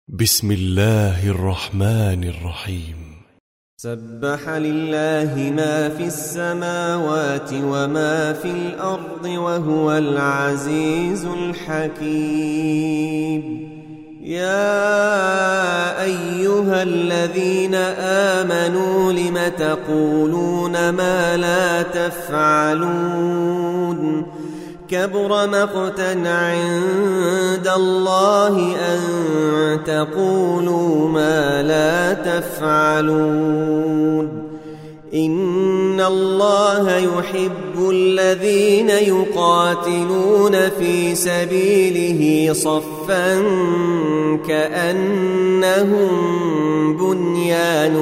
بسم الله الرحمن الرحيم. سبح لله ما في السماوات وما في الأرض وهو العزيز الحكيم. يا أيها الذين آمنوا لم تقولون ما لا تفعلون؟ كبر مقتا عند الله أن تقولوا ما لا تفعلون. إن الله يحب الذين يقاتلون في سبيله صفا كأنهم بنيان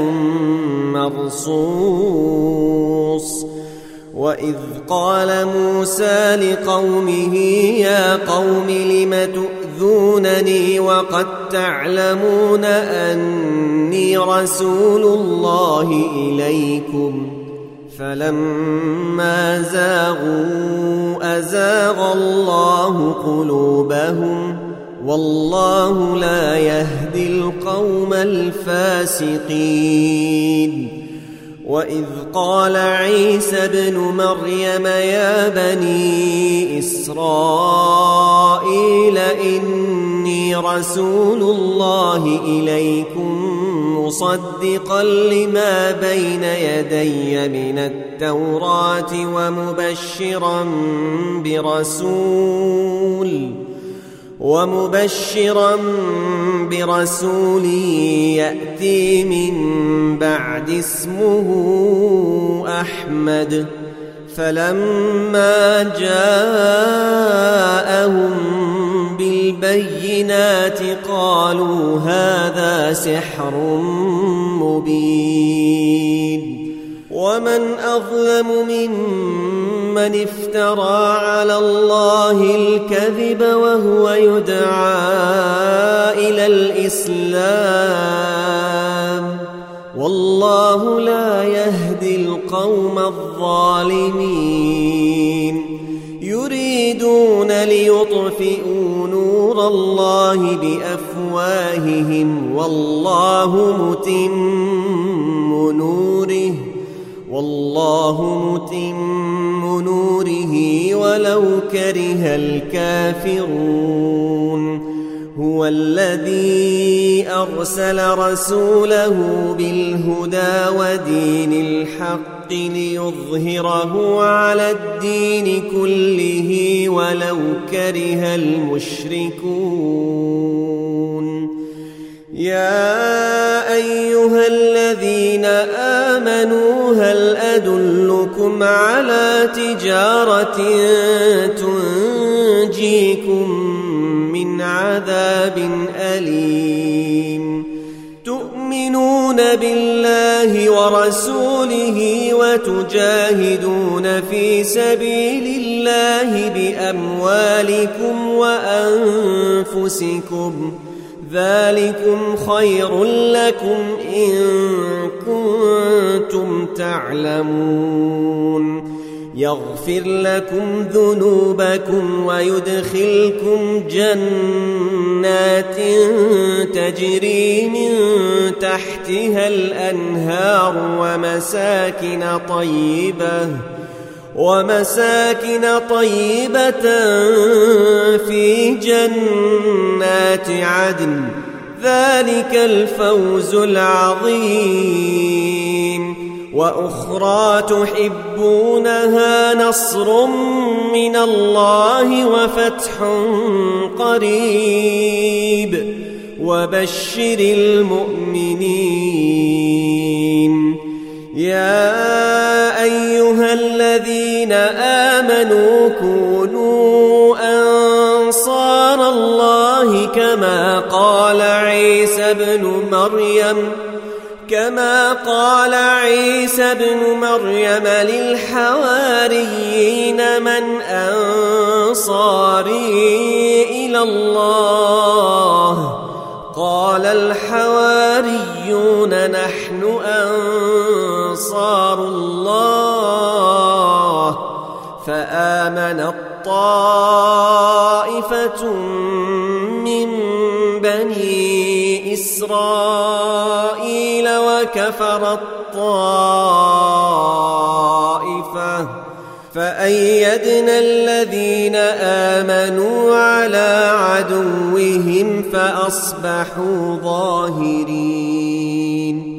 مرصوص. وإذ قال موسى لقومه يا قوم لم تؤذونني وقد تعلمون أني رسول الله إليكم فلما زاغوا أزاغ الله قلوبهم والله لا يهدي القوم الفاسقين. وإذ قال عيسى ابن مريم يا بني إسرائيل إني رسول الله إليكم مصدقا لما بين يدي من التوراة ومبشرا برسول يأتي من بعد اسمه أحمد. فلما جاءهم بالبينات قالوا هذا سحر مبين. ومن أظلم ممن افترى على الله الكذب وهو يدعى إلى الإسلام والله لا يهدي القوم الظالمين. يريدون ليطفئوا نور الله بأفواههم والله متم نوره ولو كره الكافرون. هو الذي أرسل رسوله بالهدى ودين الحق ليظهره على الدين كله ولو كره المشركون. يا أيها الذين آمنوا هل أدلكم على تجارة تنجيكم من عذاب أليم؟ تؤمنون بالله ورسوله وتجاهدون في سبيل الله بأموالكم وأنفسكم ذلكم خير لكم إن كنتم تعلمون. يغفر لكم ذنوبكم ويدخلكم جنات تجري من تحتها الأنهار ومساكن طيبة في جنات عدن ذلك الفوز العظيم. وأخرى تحبونها نصر من الله وفتح قريب وبشر المؤمنين. يا أيها الذين آمنوا كونوا أنصار الله كما قال عيسى بن مريم للحواريين من أنصاري إلى الله؟ قال الحواريون نحن أنصار الله. فآمنت طائفة من بني بني إسرائيل وكفر الطائفة فأيدنا الذين آمنوا على عدوهم فأصبحوا ظاهرين